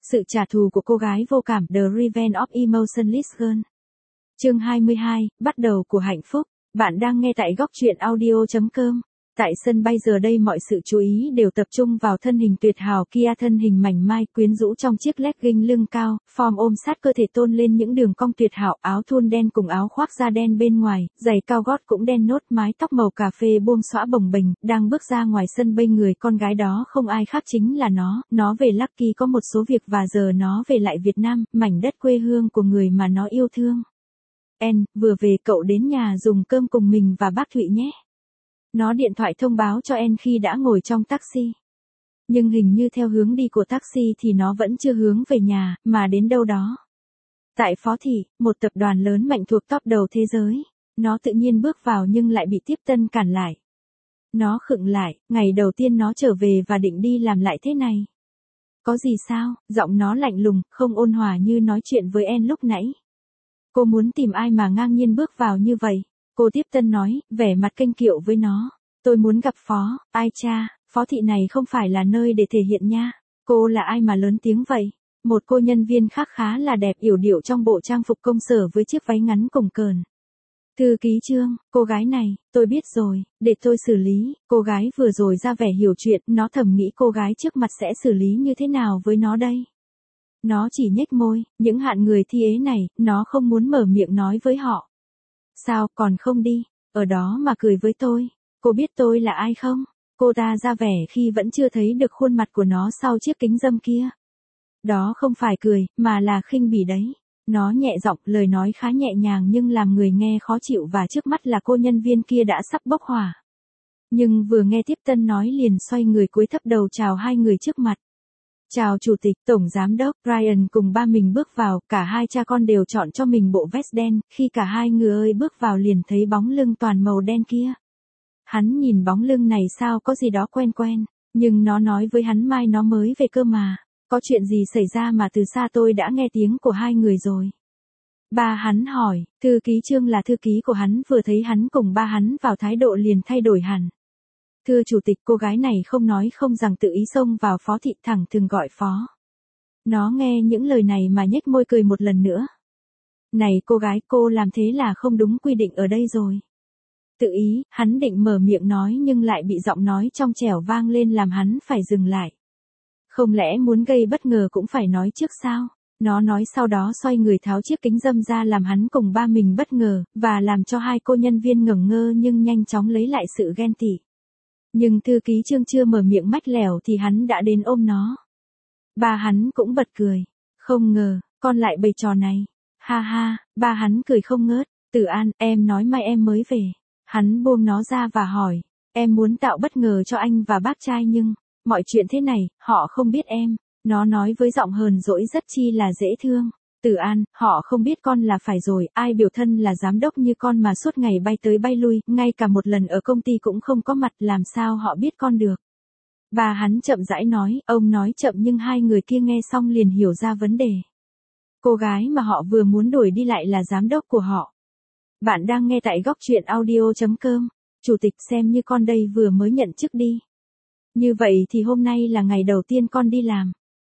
Sự trả thù của cô gái vô cảm, The Revenge of Emotionless Girl. Chương 22, bắt đầu của hạnh phúc. Bạn đang nghe tại góc truyện audio.com. Tại sân bay giờ đây mọi sự chú ý đều tập trung vào thân hình tuyệt hảo kia, thân hình mảnh mai quyến rũ trong chiếc legging lưng cao, form ôm sát cơ thể tôn lên những đường cong tuyệt hảo, áo thun đen cùng áo khoác da đen bên ngoài, giày cao gót cũng đen nốt, mái tóc màu cà phê buông xõa bồng bềnh, đang bước ra ngoài sân bay. Người con gái đó không ai khác chính là nó về Lucky có một số việc và giờ nó về lại Việt Nam, mảnh đất quê hương của người mà nó yêu thương. Vừa về cậu đến nhà dùng cơm cùng mình và bác Thụy nhé. Nó điện thoại thông báo cho khi đã ngồi trong taxi. Nhưng hình như theo hướng đi của taxi thì nó vẫn chưa hướng về nhà, mà đến đâu đó. Tại Phó Thị, một tập đoàn lớn mạnh thuộc top đầu thế giới. Nó tự nhiên bước vào nhưng lại bị tiếp tân cản lại. Nó khựng lại, ngày đầu tiên nó trở về và định đi làm lại thế này. Có gì sao? Giọng nó lạnh lùng, không ôn hòa như nói chuyện với lúc nãy. Cô muốn tìm ai mà ngang nhiên bước vào như vậy? Cô tiếp tân nói, vẻ mặt kênh kiệu với nó. Tôi muốn gặp Phó, ai cha, Phó Thị này không phải là nơi để thể hiện nha. Cô là ai mà lớn tiếng vậy? Một cô nhân viên khác khá là đẹp yểu điệu trong bộ trang phục công sở với chiếc váy ngắn cùng cờn. Thư ký Trương, cô gái này, tôi biết rồi, để tôi xử lý. Cô gái vừa rồi ra vẻ hiểu chuyện, nó thầm nghĩ cô gái trước mặt sẽ xử lý như thế nào với nó đây. Nó chỉ nhếch môi, những hạng người thi ế này, nó không muốn mở miệng nói với họ. Sao, còn không đi, ở đó mà cười với tôi, cô biết tôi là ai không? Cô ta ra vẻ khi vẫn chưa thấy được khuôn mặt của nó sau chiếc kính râm kia. Đó không phải cười, mà là khinh bỉ đấy. Nó nhẹ giọng, lời nói khá nhẹ nhàng nhưng làm người nghe khó chịu và trước mắt là cô nhân viên kia đã sắp bốc hỏa. Nhưng vừa nghe tiếp tân nói liền xoay người cúi thấp đầu chào hai người trước mặt. Chào Chủ tịch, Tổng Giám đốc, Ryan cùng ba mình bước vào, cả hai cha con đều chọn cho mình bộ vest đen, khi cả hai người bước vào liền thấy bóng lưng toàn màu đen kia. Hắn nhìn bóng lưng này sao có gì đó quen quen, nhưng nó nói với hắn mai nó mới về cơ mà, có chuyện gì xảy ra mà từ xa tôi đã nghe tiếng của hai người rồi. Ba hắn hỏi, thư ký Trương là thư ký của hắn vừa thấy hắn cùng ba hắn vào thái độ liền thay đổi hẳn. Thưa Chủ tịch, cô gái này không nói không rằng tự ý xông vào Phó Thị, thẳng thường gọi Phó. Nó nghe những lời này mà nhếch môi cười một lần nữa. Này cô gái, cô làm thế là không đúng quy định ở đây rồi. Tự ý, hắn định mở miệng nói nhưng lại bị giọng nói trong trẻo vang lên làm hắn phải dừng lại. Không lẽ muốn gây bất ngờ cũng phải nói trước sao? Nó nói sau đó xoay người tháo chiếc kính râm ra làm hắn cùng ba mình bất ngờ, và làm cho hai cô nhân viên ngẩn ngơ nhưng nhanh chóng lấy lại sự ghen tị. Nhưng thư ký Trương chưa mở miệng mách lẻo thì hắn đã đến ôm nó. Ba hắn cũng bật cười. Không ngờ, con lại bày trò này. Ha ha, ba hắn cười không ngớt. Tử An, em nói mai em mới về. Hắn buông nó ra và hỏi. Em muốn tạo bất ngờ cho anh và bác trai nhưng, mọi chuyện thế này, họ không biết em. Nó nói với giọng hờn dỗi rất chi là dễ thương. Tử An, họ không biết con là phải rồi, ai biểu thân là giám đốc như con mà suốt ngày bay tới bay lui, ngay cả một lần ở công ty cũng không có mặt, làm sao họ biết con được. Bà hắn chậm rãi nói, ông nói chậm nhưng hai người kia nghe xong liền hiểu ra vấn đề. Cô gái mà họ vừa muốn đuổi đi lại là giám đốc của họ. Bạn đang nghe tại góc truyện audio.com. Chủ tịch, xem như con đây vừa mới nhận chức đi. Như vậy thì hôm nay là ngày đầu tiên con đi làm.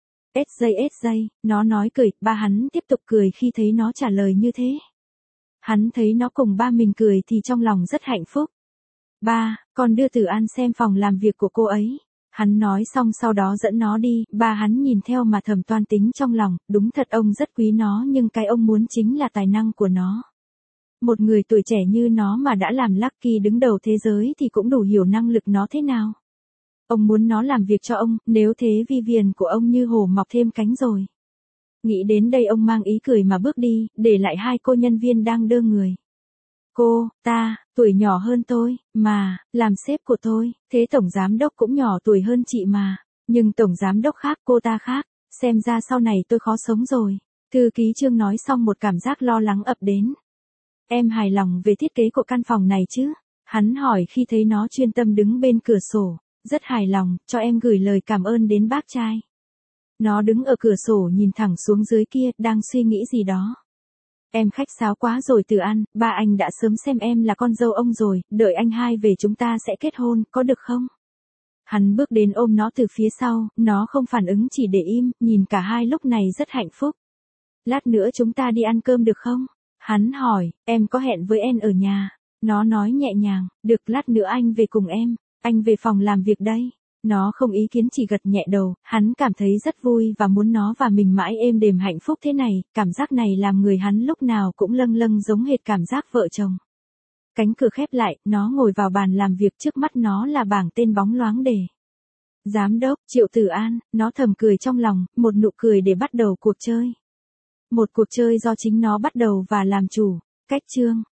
SJ, nó nói cười, ba hắn tiếp tục cười khi thấy nó trả lời như thế. Hắn thấy nó cùng ba mình cười thì trong lòng rất hạnh phúc. Ba, con đưa Tử An xem phòng làm việc của cô ấy. Hắn nói xong sau đó dẫn nó đi, ba hắn nhìn theo mà thầm toan tính trong lòng, đúng thật ông rất quý nó nhưng cái ông muốn chính là tài năng của nó. Một người tuổi trẻ như nó mà đã làm Lucky đứng đầu thế giới thì cũng đủ hiểu năng lực nó thế nào. Ông muốn nó làm việc cho ông, nếu thế Vivian của ông như hổ mọc thêm cánh rồi. Nghĩ đến đây ông mang ý cười mà bước đi, để lại hai cô nhân viên đang đơ người. Cô, ta, tuổi nhỏ hơn tôi, mà, làm sếp của tôi, thế tổng giám đốc cũng nhỏ tuổi hơn chị mà. Nhưng tổng giám đốc khác, cô ta khác, xem ra sau này tôi khó sống rồi. Thư ký Trương nói xong một cảm giác lo lắng ập đến. Em hài lòng về thiết kế của căn phòng này chứ? Hắn hỏi khi thấy nó chuyên tâm đứng bên cửa sổ. Rất hài lòng, cho em gửi lời cảm ơn đến bác trai. Nó đứng ở cửa sổ nhìn thẳng xuống dưới kia, đang suy nghĩ gì đó. Em khách sáo quá rồi Tử An, ba anh đã sớm xem em là con dâu ông rồi, đợi anh hai về chúng ta sẽ kết hôn, có được không? Hắn bước đến ôm nó từ phía sau, nó không phản ứng chỉ để im, nhìn cả hai lúc này rất hạnh phúc. Lát nữa chúng ta đi ăn cơm được không? Hắn hỏi, em có hẹn với em ở nhà. Nó nói nhẹ nhàng, được lát nữa anh về cùng em, anh về phòng làm việc đây. Nó không ý kiến chỉ gật nhẹ đầu, hắn cảm thấy rất vui và muốn nó và mình mãi êm đềm hạnh phúc thế này, cảm giác này làm người hắn lúc nào cũng lâng lâng giống hệt cảm giác vợ chồng. Cánh cửa khép lại, nó ngồi vào bàn làm việc, trước mắt nó là bảng tên bóng loáng đề. Giám đốc, Triệu Tử An, nó thầm cười trong lòng, một nụ cười để bắt đầu cuộc chơi. Một cuộc chơi do chính nó bắt đầu và làm chủ. Cách chương